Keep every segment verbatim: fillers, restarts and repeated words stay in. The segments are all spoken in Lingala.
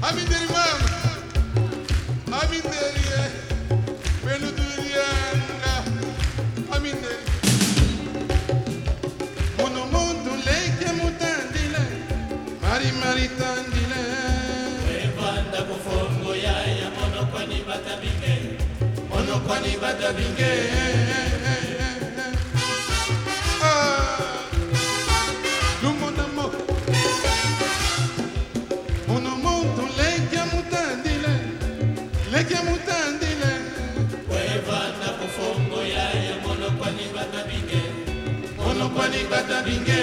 Aminderi mama, aminderi eh, penudurianga, aminderi. Mono mundo leke mutandile, mari mari tandile. Wevanda kufongo yaya mono kwani batabinge, mono kwani batabinge. Leke mutandile, wevanda kufongo yaya mono kwani batabinge, mono kwani batabinge.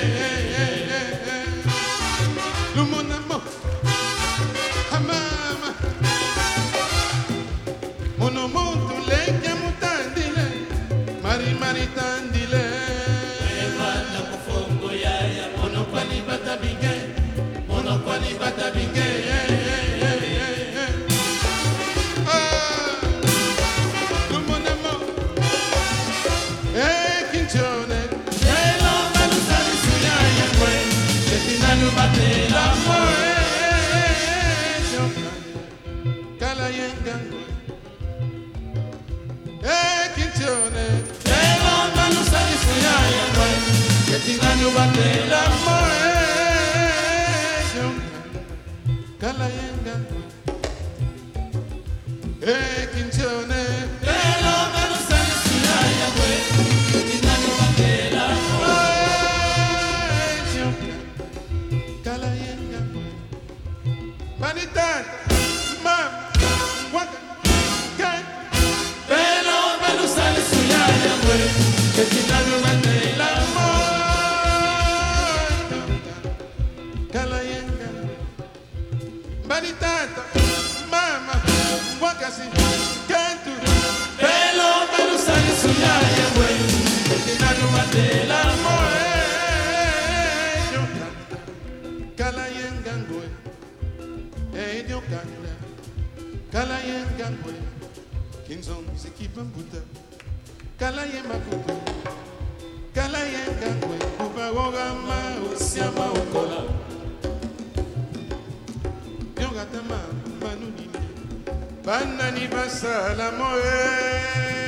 Lumonamo, hamama, mono muntu leke mutandile, mari mari tandile. Wevanda kufongo yaya mono kwani batabinge, mono kwani batabinge. Tingano batela moe, kala yenga, eh kinchone, elo mano sani suya ya kwe, tingano batela moe, kala yenga, manita, mam, waka, kai, elo mano sani suya ya kwe, tingano batela moe. Tata, mama, wakasi, cantu, pelo, pelo, sali, suya, ya, güey, tirando matela, moe, yo canta, calayengangüe, eh, yo canta, calayengangüe, kinzon, se kipan puta, calayemaputa, calayengangüe, upagogama, usiama, ukola. Banani basala moe